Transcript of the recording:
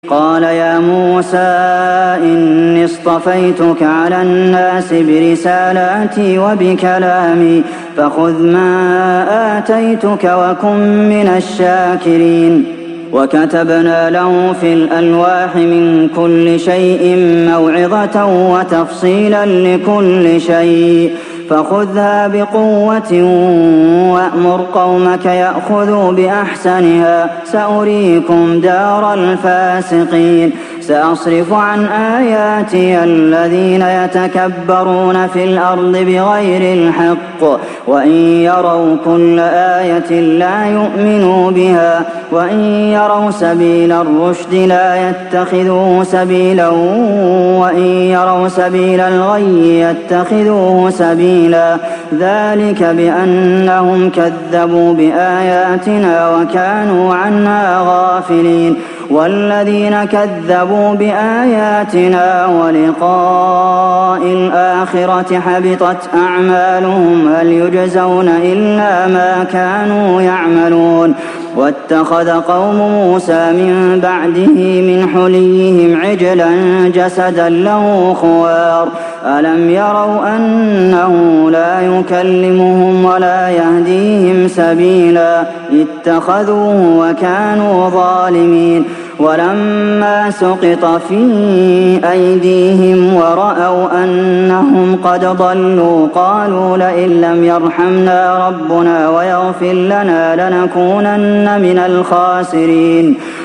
قال يا موسى إني اصطفيتك على الناس برسالاتي وبكلامي فخذ ما آتيتك وكن من الشاكرين وكتبنا له في الألواح من كل شيء موعظة وتفصيلا لكل شيء فخذها بقوة وأمر قومك يأخذوا بأحسنها سأريكم دار الفاسقين سأصرف عن آياتي الذين يتكبرون في الأرض بغير الحق وإن يروا كل آية لا يؤمنوا بها وإن يروا سبيل الرشد لا يتخذوه سبيلا وإن يروا سبيل الغي يتخذوه سبيلا ذلك بأنهم كذبوا بآياتنا وكانوا عنها غافلين والذين كذبوا بآياتنا ولقاء الآخرة حبطت أعمالهم هل يجزون إلا ما كانوا يعملون واتخذ قوم موسى من بعده من حليهم عجلا جسدا له خوار ألم يروا أنه لا يكلمهم ولا يهديهم سبيلا اتخذوه وكانوا ظالمين ولما سقط في أيديهم ورأوا أنهم قد ضلوا قالوا لئن لم يرحمنا ربنا ويغفر لنا لنكونن من الخاسرين